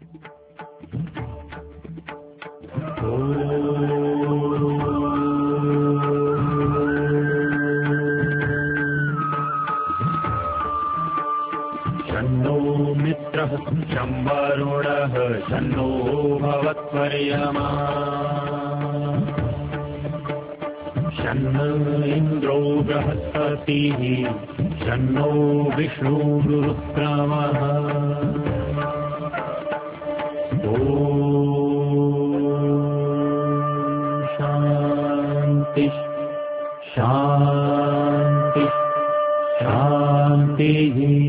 शन्नो मित्रः शं वरुणः शन्नो भवत्वर्यमा शन्न इन्द्रो बृहस्पतिः शन्नो विष्णुरुक्रमः शांति शांति शांति।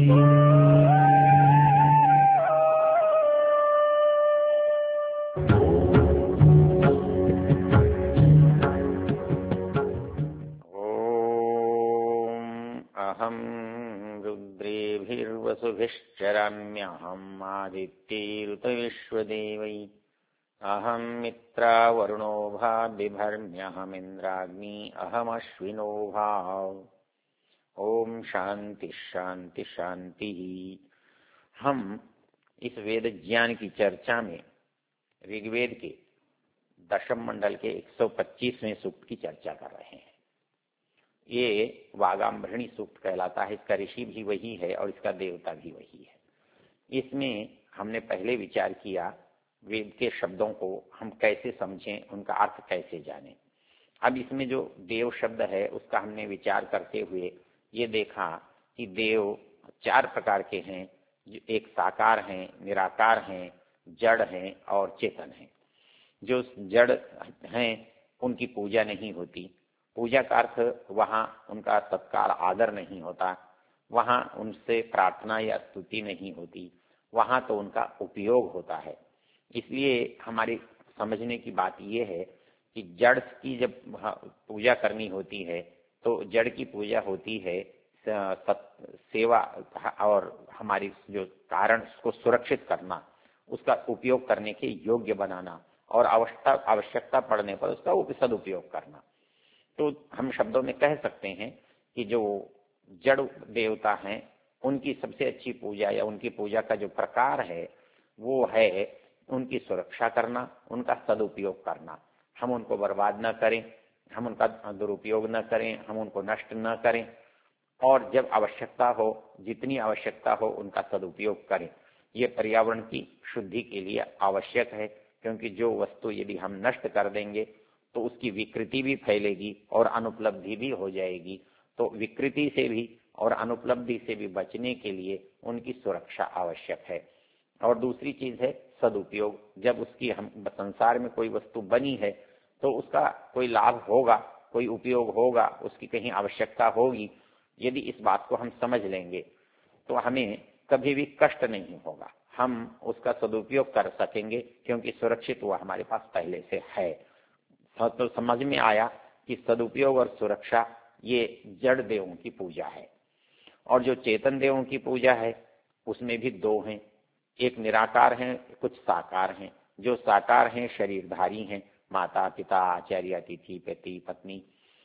वसुभिश्चराम्यहम् आदित्यैरुतविश्वदेवै अहं मित्रा वरुणो भा बिभर्म्यहमिन्द्राग्नि अहमश्विनो भाव। ओम शांति शांति शांति। हम इस वेद ज्ञान की चर्चा में ऋग्वेद के दशम मंडल के 125वें सूक्त की चर्चा कर रहे हैं। ये वागाम्भृणी सूक्त कहलाता है। इसका ऋषि भी वही है और इसका देवता भी वही है। इसमें हमने पहले विचार किया वेद के शब्दों को हम कैसे समझें, उनका अर्थ कैसे जानें। अब इसमें जो देव शब्द है उसका हमने विचार करते हुए ये देखा कि देव 4 प्रकार के हैं। एक साकार हैं, निराकार हैं, जड़ हैं और चेतन हैं। जो जड़ हैं उनकी पूजा नहीं होती। पूजा का अर्थ वहाँ उनका तत्काल आदर नहीं होता, वहाँ उनसे प्रार्थना या स्तुति नहीं होती, वहाँ तो उनका उपयोग होता है। इसलिए हमारी समझने की बात यह है कि जड़ की जब पूजा करनी होती है तो जड़ की पूजा होती है सेवा और हमारी जो कारण को सुरक्षित करना, उसका उपयोग करने के योग्य बनाना और आवश्यकता पड़ने पर उसका सदुपयोग करना। तो हम शब्दों में कह सकते हैं कि जो जड़ देवता हैं उनकी सबसे अच्छी पूजा या उनकी पूजा का जो प्रकार है वो है उनकी सुरक्षा करना, उनका सदुपयोग करना। हम उनको बर्बाद न करें, हम उनका दुरुपयोग न करें, हम उनको नष्ट न करें और जब आवश्यकता हो, जितनी आवश्यकता हो उनका सदुपयोग करें। ये पर्यावरण की शुद्धि के लिए आवश्यक है, क्योंकि जो वस्तु यदि हम नष्ट कर देंगे तो उसकी विकृति भी फैलेगी और अनुपलब्धि भी हो जाएगी। तो विकृति से भी और अनुपलब्धि से भी बचने के लिए उनकी सुरक्षा आवश्यक है। और दूसरी चीज है सदुपयोग। जब उसकी हम संसार में कोई वस्तु बनी है तो उसका कोई लाभ होगा, कोई उपयोग होगा, उसकी कहीं आवश्यकता होगी। यदि इस बात को हम समझ लेंगे तो हमें कभी भी कष्ट नहीं होगा, हम उसका सदुपयोग कर सकेंगे, क्योंकि सुरक्षित वो हमारे पास पहले से है। तो समझ में आया कि सदुपयोग और सुरक्षा ये जड़ देवों की पूजा है। और जो चेतन देवों की पूजा है उसमें भी 2 हैं, एक निराकार हैं, कुछ साकार हैं। जो साकार हैं शरीरधारी हैं, माता पिता आचार्य अतिथि पति पत्नी।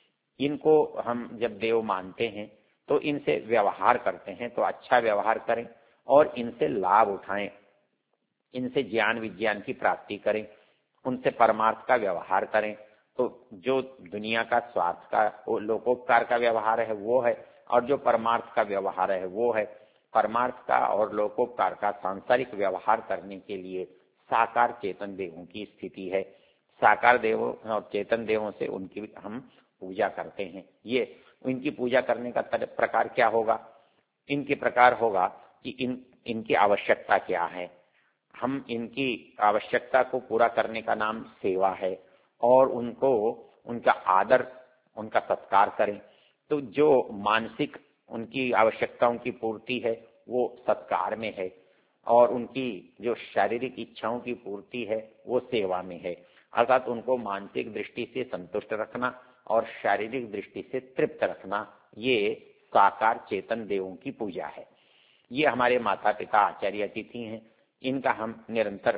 इनको हम जब देव मानते हैं तो इनसे व्यवहार करते हैं, तो अच्छा व्यवहार करें और इनसे लाभ उठाएं, इनसे ज्ञान विज्ञान की प्राप्ति करें, उनसे परमार्थ का व्यवहार करें। तो जो दुनिया का स्वार्थ का लोकोपकार का व्यवहार है वो है, और जो परमार्थ का व्यवहार है वो है। परमार्थ का और लोकोपकार का सांसारिक व्यवहार करने के लिए साकार चेतन देवों की स्थिति है। साकार देवों और चेतन देवों से उनकी हम पूजा करते हैं। ये इनकी पूजा करने का प्रकार क्या होगा? इनके प्रकार होगा कि इनकी आवश्यकता क्या है। हम इनकी आवश्यकता को पूरा करने का नाम सेवा है और उनको उनका आदर, उनका सत्कार करें। तो जो मानसिक उनकी आवश्यकताओं की पूर्ति है वो सत्कार में है, और उनकी जो शारीरिक इच्छाओं की पूर्ति है वो सेवा में है। अर्थात उनको मानसिक दृष्टि से संतुष्ट रखना और शारीरिक दृष्टि से तृप्त रखना, ये साकार चेतन देवों की पूजा है। ये हमारे माता पिता आचार्य अतिथि हैं, इनका हम निरंतर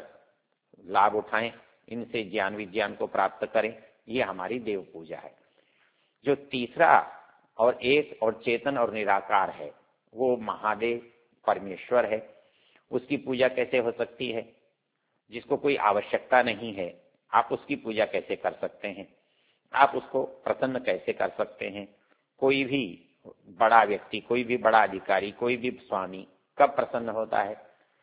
लाभ उठाएं, इनसे ज्ञान विज्ञान को प्राप्त करें, ये हमारी देव पूजा है। जो तीसरा और एक और चेतन और निराकार है वो महादेव परमेश्वर है। उसकी पूजा कैसे हो सकती है? जिसको कोई आवश्यकता नहीं है, आप उसकी पूजा कैसे कर सकते हैं? आप उसको प्रसन्न कैसे कर सकते हैं? कोई भी बड़ा व्यक्ति, कोई भी बड़ा अधिकारी, कोई भी स्वामी कब प्रसन्न होता है?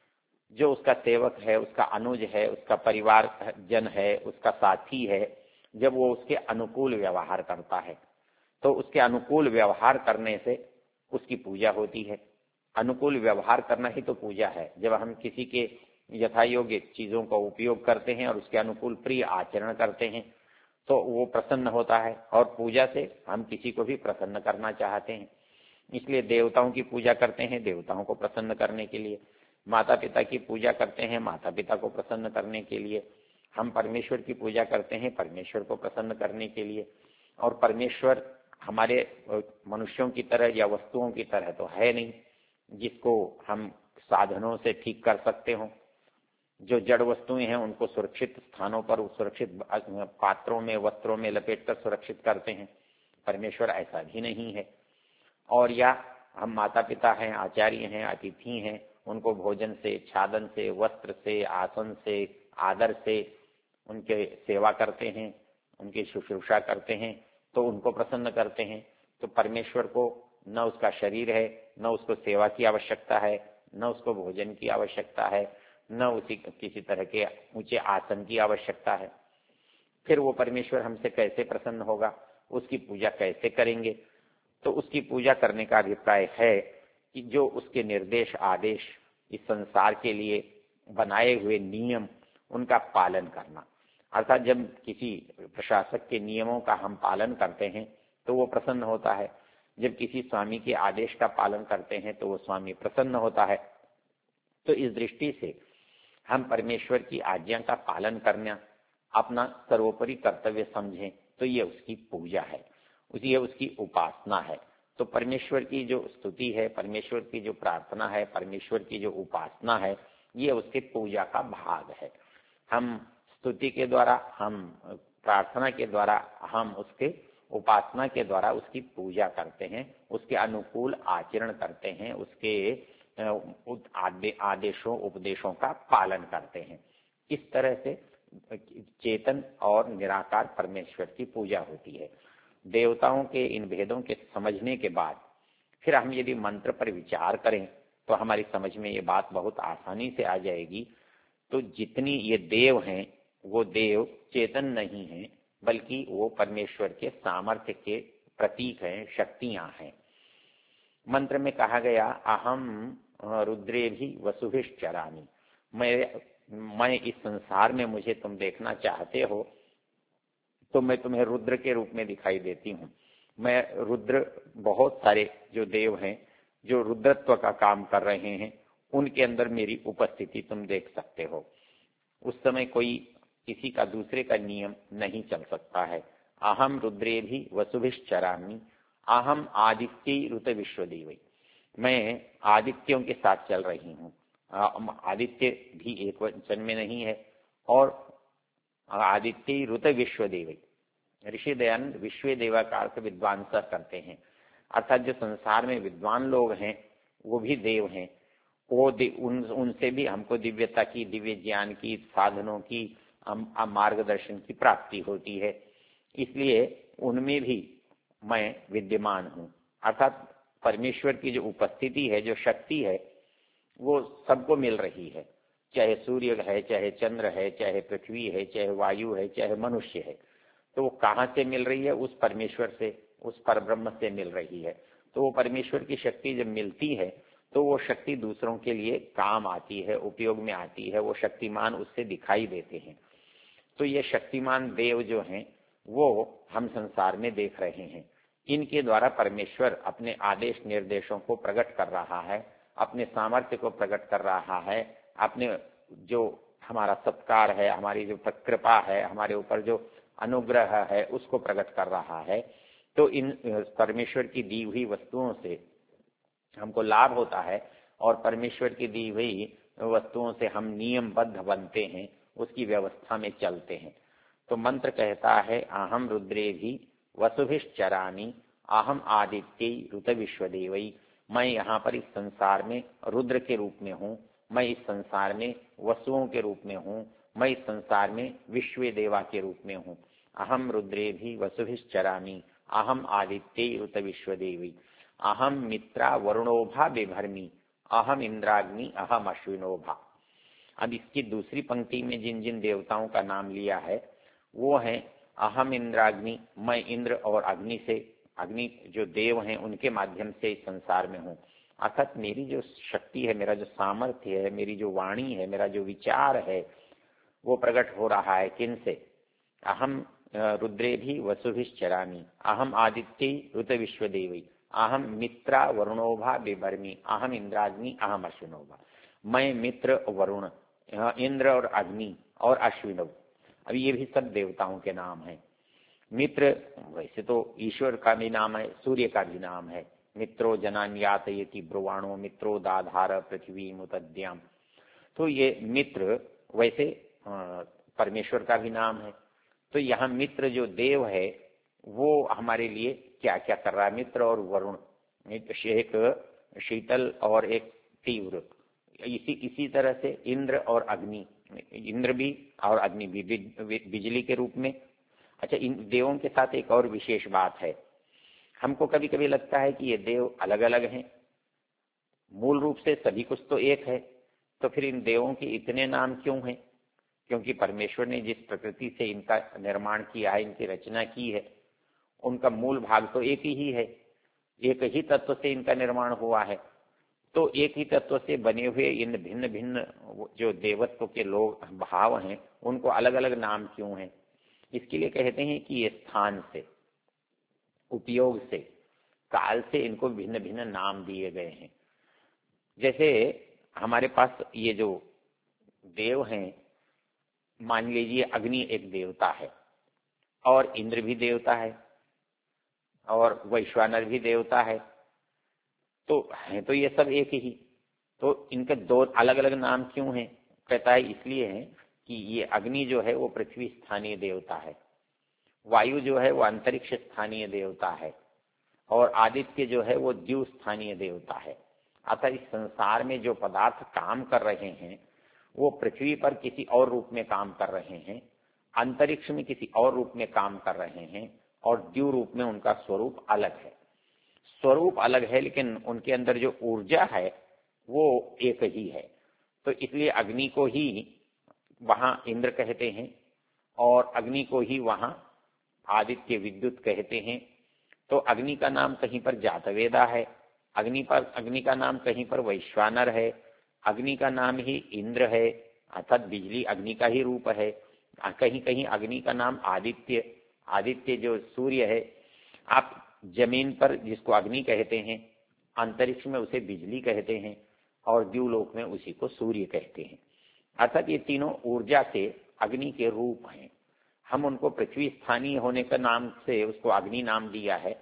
जो उसका सेवक है, उसका अनुज है, उसका परिवार जन है, उसका साथी है, जब वो उसके अनुकूल व्यवहार करता है, तो उसके अनुकूल व्यवहार करने से उसकी पूजा होती है। अनुकूल व्यवहार करना ही तो पूजा है। जब हम किसी के यथा योग्य चीजों का उपयोग करते हैं और उसके अनुकूल प्रिय आचरण करते हैं, तो वो प्रसन्न होता है। और पूजा से हम किसी को भी प्रसन्न करना चाहते हैं, इसलिए देवताओं की पूजा करते हैं देवताओं को प्रसन्न करने के लिए, माता पिता की पूजा करते हैं माता पिता को प्रसन्न करने के लिए, हम परमेश्वर की पूजा करते हैं परमेश्वर को प्रसन्न करने के लिए। और परमेश्वर हमारे मनुष्यों की तरह या वस्तुओं की तरह तो है नहीं जिसको हम साधनों से ठीक कर सकते हो। जो जड़ वस्तुएं हैं उनको सुरक्षित स्थानों पर, सुरक्षित पात्रों में, वस्त्रों में लपेटकर सुरक्षित करते हैं। परमेश्वर ऐसा भी नहीं है। और या हम माता पिता हैं, आचार्य हैं, अतिथि हैं, उनको भोजन से, छादन से, वस्त्र से, आसन से, आदर से उनके सेवा करते हैं, उनकी शुश्रूषा करते हैं, तो उनको प्रसन्न करते हैं। तो परमेश्वर को न उसका शरीर है, न उसको सेवा की आवश्यकता है, न उसको भोजन की आवश्यकता है, न उसी किसी तरह के ऊंचे आसन की आवश्यकता है। फिर वो परमेश्वर हमसे कैसे प्रसन्न होगा? उसकी पूजा कैसे करेंगे? तो उसकी पूजा करने का अभिप्राय है कि जो उसके निर्देश आदेश, इस संसार के लिए बनाए हुए नियम, उनका पालन करना। अर्थात जब किसी प्रशासक के नियमों का हम पालन करते हैं तो वो प्रसन्न होता है। जब किसी स्वामी के आदेश का पालन करते हैं तो वो स्वामी प्रसन्न होता है। तो इस दृष्टि से हम परमेश्वर की आज्ञा का पालन करना अपना सर्वोपरि कर्तव्य समझें तो ये उसकी पूजा है, ये उसकी उपासना है। तो परमेश्वर की जो स्तुति है, परमेश्वर की जो प्रार्थना है, परमेश्वर की जो उपासना है, ये उसके पूजा का भाग है। हम स्तुति के द्वारा, हम प्रार्थना के द्वारा, हम उसके उपासना के द्वारा उसकी पूजा करते हैं, उसके अनुकूल आचरण करते हैं, उसके आदेशों उपदेशों का पालन करते हैं। इस तरह से चेतन और निराकार परमेश्वर की पूजा होती है। देवताओं के इन भेदों के समझने के बाद फिर हम यदि मंत्र पर विचार करें तो हमारी समझ में ये बात बहुत आसानी से आ जाएगी। तो जितनी ये देव हैं वो देव चेतन नहीं हैं, बल्कि वो परमेश्वर के सामर्थ्य के प्रतीक हैं, शक्तियां हैं। मंत्र में कहा गया, अहम रुद्रे भी वसुभिश्चरामि, मैं इस संसार में मुझे तुम देखना चाहते हो तो मैं तुम्हें रुद्र के रूप में दिखाई देती हूँ। मैं रुद्र, बहुत सारे जो देव हैं जो रुद्रत्व का काम कर रहे हैं, उनके अंदर मेरी उपस्थिति तुम देख सकते हो। उस समय कोई किसी का दूसरे का नियम नहीं चल सकता है। अहम रुद्रे भी वसुभिश्चरामि, अहम आदित्य ऋत विश्वदेवै, मैं आदित्यों के साथ चल रही हूँ। आदित्य भी एक वचन में नहीं है। और आदित्य ऋत विश्वदेवै, ऋषि दयानंद विश्व देवा का अर्थ विद्वान सा करते हैं। अर्थात जो संसार में विद्वान लोग हैं वो भी देव हैं। वो उनसे भी हमको दिव्यता की, दिव्य ज्ञान की, साधनों की, मार्गदर्शन की प्राप्ति होती है। इसलिए उनमें भी मैं विद्यमान हूँ। अर्थात परमेश्वर की जो उपस्थिति है, जो शक्ति है, वो सबको मिल रही है। चाहे सूर्य है, चाहे चंद्र है, चाहे पृथ्वी है, चाहे वायु है, चाहे मनुष्य है, तो वो कहाँ से मिल रही है? उस परमेश्वर से, उस परब्रह्म से मिल रही है। तो वो परमेश्वर की शक्ति जब मिलती है तो वो शक्ति दूसरों के लिए काम आती है, उपयोग में आती है। वो शक्तिमान उससे दिखाई देते हैं। तो ये शक्तिमान देव जो हैं वो हम संसार में देख रहे हैं। इनके द्वारा परमेश्वर अपने आदेश निर्देशों को प्रकट कर रहा है, अपने सामर्थ्य को प्रकट कर रहा है, अपने जो हमारा सत्कार है, हमारी जो कृपा है, हमारे ऊपर जो अनुग्रह है, उसको प्रकट कर रहा है। तो इन परमेश्वर की दी हुई वस्तुओं से हमको लाभ होता है और परमेश्वर की दी हुई वस्तुओं से हम नियमबद्ध बनते हैं, उसकी व्यवस्था में चलते हैं। तो मंत्र कहता है, अहम रुद्रे भी वसुभिश्चरामि, अहम आदित्य ऋत विश्वदेवै, मैं यहाँ पर इस संसार में रुद्र के रूप में हूँ, मैं इस संसार में वसुओं के रूप में हूँ, मैं इस संसार में विश्व देवा के रूप में हूँ। अहम रुद्रे भी वसुभिश्चरामि, अहम आदित्य उत विश्वदेवी, अहम मित्रा वरुणोभा बिभर्मी, अहम इंद्राग्नि अहम अश्विनोभा। अब इसकी दूसरी पंक्ति में जिन जिन देवताओं का नाम लिया है वो है अहम इंद्राग्नि, मैं इंद्र और अग्नि से, अग्नि जो देव हैं उनके माध्यम से इस संसार में हूँ। अर्थात मेरी जो शक्ति है, मेरा जो सामर्थ्य है, मेरी जो वाणी है, मेरा जो विचार है वो प्रकट हो रहा है किन से? अहम रुद्रे भी वसुभिश्चरामि, अहम आदित्य ऋत विश्वदेवी, अहम मित्रा वरुणोभा बिभर्मी, अहम इंद्राग्नि अहम अश्विनोभा। मैं मित्र वरुण, इंद्र और अग्नि और अश्विनव। अब ये भी सब देवताओं के नाम हैं। मित्र वैसे तो ईश्वर का भी नाम है, सूर्य का भी नाम है। मित्रो जनान यातयति ब्रुवाणो मित्रो दाधार पृथ्वी मुतद्याम। तो ये मित्र वैसे परमेश्वर का भी नाम है। तो यहाँ मित्र जो देव है वो हमारे लिए क्या क्या कर रहा है? मित्र और वरुण, एक शीतल और एक तीव्र, इसी तरह से इंद्र और अग्नि, इंद्र भी और अग्नि भी बिजली के रूप में। अच्छा, इन देवों के साथ एक और विशेष बात है। हमको कभी कभी लगता है कि ये देव अलग अलग हैं, मूल रूप से सभी कुछ तो एक है, तो फिर इन देवों के इतने नाम क्यों हैं? क्योंकि परमेश्वर ने जिस प्रकृति से इनका निर्माण किया है, इनकी रचना की है, उनका मूल भाग तो एक ही है, एक ही तत्व से इनका निर्माण हुआ है। तो एक ही तत्व से बने हुए इन भिन्न भिन्न जो देवत्व के लोग भाव हैं उनको अलग अलग नाम क्यों हैं? इसके लिए कहते हैं कि ये स्थान से, उपयोग से, काल से इनको भिन्न भिन्न नाम दिए गए हैं। जैसे हमारे पास ये जो देव हैं, मान लीजिए अग्नि एक देवता है और इंद्र भी देवता है और वैश्वानर भी देवता है, तो है तो ये सब एक ही, तो इनके दो अलग अलग नाम क्यों हैं? कहता है इसलिए है कि ये अग्नि जो है वो पृथ्वी स्थानीय देवता है, वायु जो है वो अंतरिक्ष स्थानीय देवता है और आदित्य जो है वो द्यू स्थानीय देवता है। अतः इस संसार में जो पदार्थ काम कर रहे हैं वो पृथ्वी पर किसी और रूप में काम कर रहे हैं, अंतरिक्ष में किसी और रूप में काम कर रहे हैं और द्यू रूप में उनका स्वरूप अलग है। स्वरूप अलग है लेकिन उनके अंदर जो ऊर्जा है वो एक ही है। तो इसलिए अग्नि को ही वहां इंद्र कहते हैं और अग्नि को ही वहां आदित्य विद्युत कहते हैं। तो अग्नि का नाम कहीं पर जातवेदा है, अग्नि का नाम कहीं पर वैश्वानर है, अग्नि का नाम ही इंद्र है, अर्थात बिजली अग्नि का ही रूप है। कहीं कहीं अग्नि का नाम आदित्य, आदित्य जो सूर्य है, आप जमीन पर जिसको अग्नि कहते हैं, अंतरिक्ष में उसे बिजली कहते हैं और द्यूलोक में उसी को सूर्य कहते हैं। अर्थात ये तीनों ऊर्जा से अग्नि के रूप हैं। हम उनको पृथ्वी स्थानीय होने का नाम से उसको अग्नि नाम दिया है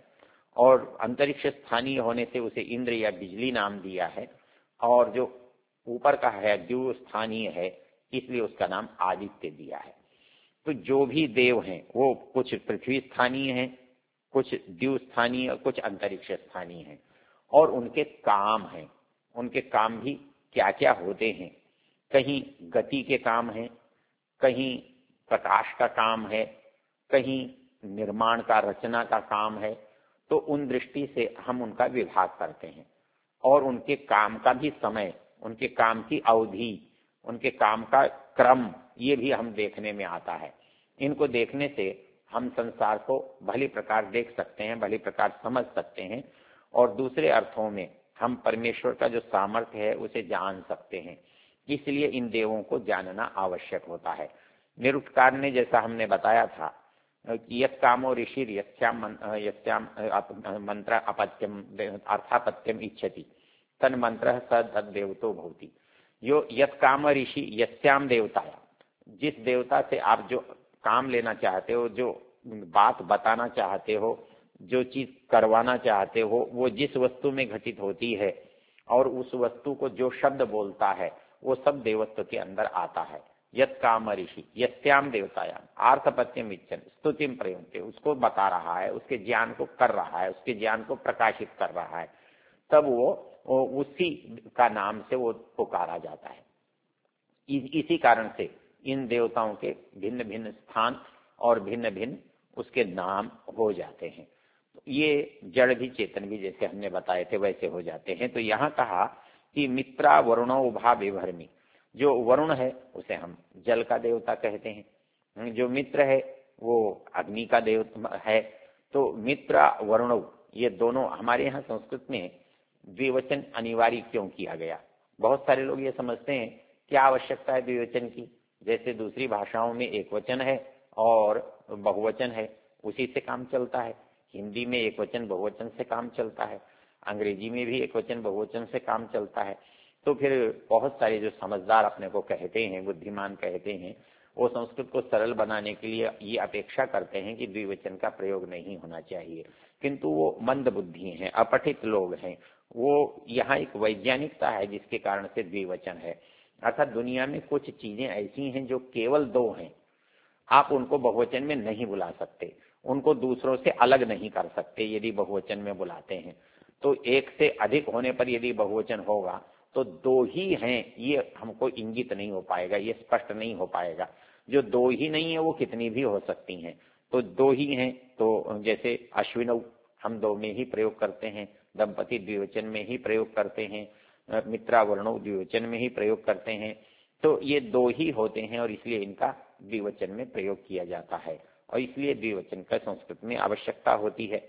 और अंतरिक्ष स्थानीय होने से उसे इंद्र या बिजली नाम दिया है, और जो ऊपर का है द्यू स्थानीय है इसलिए उसका नाम आदित्य दिया है। तो जो भी देव हैं वो कुछ पृथ्वी स्थानीय हैं, कुछ द्यू स्थानीय, कुछ अंतरिक्ष स्थानीय हैं और उनके काम हैं। उनके काम भी क्या क्या होते हैं? कहीं गति के काम हैं, कहीं प्रकाश का काम है, कहीं निर्माण का, रचना का काम है। तो उन दृष्टि से हम उनका विभाग करते हैं और उनके काम का भी समय, उनके काम की अवधि, उनके काम का क्रम, ये भी हम देखने में आता है। इनको देखने से हम संसार को भली प्रकार देख सकते हैं, भली प्रकार समझ सकते हैं और दूसरे अर्थों में हम परमेश्वर का जो सामर्थ्य है उसे जान सकते हैं। इसलिए इन देवों को जानना आवश्यक होता है। निरुक्तकार ने, जैसा हमने बताया था, यत् कामो ऋषि यस्याम मंत्र अपत्यम अर्थापत्यम इच्छति तन मंत्र स तद्देवतो भवति। यो यत् काम ऋषि यस्याम देवताया, जिस देवता से आप जो काम लेना चाहते हो, जो बात बताना चाहते हो, जो चीज करवाना चाहते हो, वो जिस वस्तु में घटित होती है और उस वस्तु को जो शब्द बोलता है वो सब देवत्व के अंदर आता है। यत् काम ऋषि यस्याम देवतायाम आर्थपत्यम इच्छन स्तुतिम प्रयुंक्ते, उसको बता रहा है, उसके ज्ञान को कर रहा है, उसके ज्ञान को प्रकाशित कर रहा है, तब वो उसी का नाम से वो पुकारा जाता है। इसी कारण से इन देवताओं के भिन्न भिन्न स्थान और भिन्न भिन्न उसके नाम हो जाते हैं। तो ये जड़ भी चेतन भी जैसे हमने बताए थे वैसे हो जाते हैं। तो यहाँ कहा कि मित्रा वरुणो उभा विभर्मी, जो वरुण है उसे हम जल का देवता कहते हैं, जो मित्र है वो अग्नि का देवता है। तो मित्रा वरुण ये दोनों हमारे यहाँ संस्कृत में द्विवचन अनिवार्य क्यों किया गया? बहुत सारे लोग ये समझते हैं क्या आवश्यकता है द्विवचन की, जैसे दूसरी भाषाओं में एक वचन है और बहुवचन है, उसी से काम चलता है। हिंदी में एक वचन बहुवचन से काम चलता है, अंग्रेजी में भी एक वचन बहुवचन से काम चलता है। तो फिर बहुत सारे जो समझदार अपने को कहते हैं, बुद्धिमान कहते हैं, वो संस्कृत को सरल बनाने के लिए ये अपेक्षा करते हैं कि द्विवचन का प्रयोग नहीं होना चाहिए। किंतु वो मंद बुद्धि हैं, अपठित लोग हैं, वो यहाँ एक वैज्ञानिकता है जिसके कारण से द्विवचन है। अर्थात दुनिया में कुछ चीजें ऐसी हैं जो केवल दो हैं, आप उनको बहुवचन में नहीं बुला सकते, उनको दूसरों से अलग नहीं कर सकते यदि बहुवचन में बुलाते हैं। तो एक से अधिक होने पर यदि बहुवचन होगा तो दो ही हैं ये हमको इंगित नहीं हो पाएगा, ये स्पष्ट नहीं हो पाएगा। जो दो ही नहीं है वो कितनी भी हो सकती हैं, तो दो ही हैं। तो जैसे अश्विनौ हम दो में ही प्रयोग करते हैं, दंपति द्विवचन में ही प्रयोग करते हैं, मित्रा वर्णो द्विवचन में ही प्रयोग करते हैं। तो ये दो ही होते हैं और इसलिए इनका द्विवचन में प्रयोग किया जाता है और इसलिए द्विवचन का संस्कृत में आवश्यकता होती है।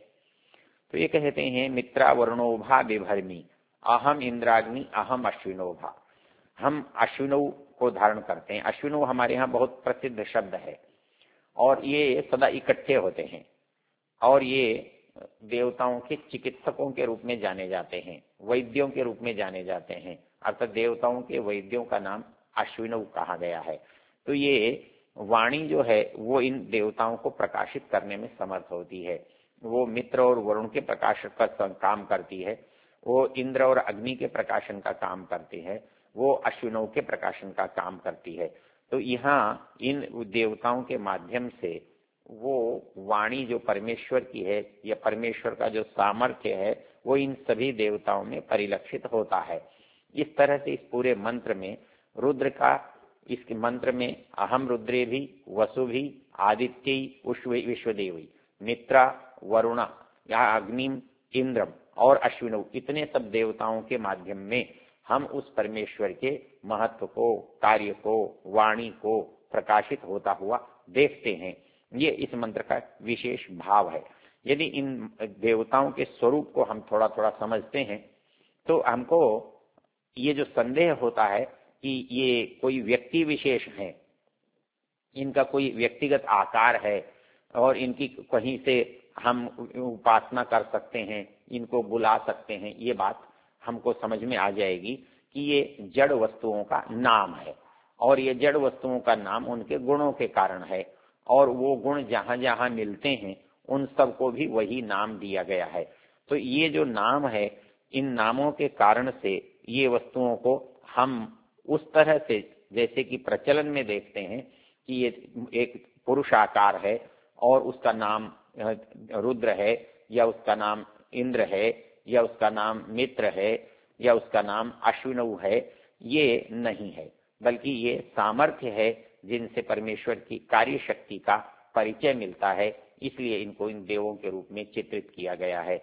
तो ये कहते हैं मित्रा वर्णोभा विभर्मी अहम इंद्राग्नि अहम अश्विनोभा। हम अश्विनौ को धारण करते हैं। अश्विनौ हमारे यहाँ बहुत प्रसिद्ध शब्द है और ये सदा इकट्ठे होते हैं और ये देवताओं के चिकित्सकों के रूप में जाने जाते हैं, वैद्यों के रूप में जाने जाते हैं। अर्थात देवताओं के वैद्यों का नाम अश्विनौ कहा गया है। तो ये वाणी जो है वो इन देवताओं को प्रकाशित करने में समर्थ होती है। वो मित्र और वरुण के प्रकाश का काम करती है, वो इंद्र और अग्नि के प्रकाशन का काम करती है, वो अश्विनों के प्रकाशन का काम करती है। तो यहाँ इन देवताओं के माध्यम से वो वाणी जो परमेश्वर की है या परमेश्वर का जो सामर्थ्य है वो इन सभी देवताओं में परिलक्षित होता है। इस तरह से इस पूरे मंत्र में रुद्र का, इस मंत्र में अहम रुद्रे भी वसु भी आदित्य विश्वदेवी मित्रा वरुणा या अग्निम इंद्रम और अश्विनौ इतने सब देवताओं के माध्यम में हम उस परमेश्वर के महत्व को, कार्य को, वाणी को प्रकाशित होता हुआ देखते हैं। ये इस मंत्र का विशेष भाव है। यदि इन देवताओं के स्वरूप को हम थोड़ा थोड़ा समझते हैं तो हमको ये जो संदेह होता है कि ये कोई व्यक्ति विशेष है, इनका कोई व्यक्तिगत आकार है और इनकी कहीं से हम उपासना कर सकते हैं, इनको बुला सकते हैं, ये बात हमको समझ में आ जाएगी कि ये जड़ वस्तुओं का नाम है और ये जड़ वस्तुओं का नाम उनके गुणों के कारण है और वो गुण जहां जहां मिलते हैं उन सबको भी वही नाम दिया गया है। तो ये जो नाम है, इन नामों के कारण से ये वस्तुओं को हम उस तरह से जैसे कि प्रचलन में देखते हैं कि ये एक पुरुष आकार है और उसका नाम रुद्र है या उसका नाम इंद्र है या उसका नाम मित्र है या उसका नाम अश्विनौ है, ये नहीं है, बल्कि ये सामर्थ्य है जिनसे परमेश्वर की कार्य शक्ति का परिचय मिलता है। इसलिए इनको इन देवों के रूप में चित्रित किया गया है।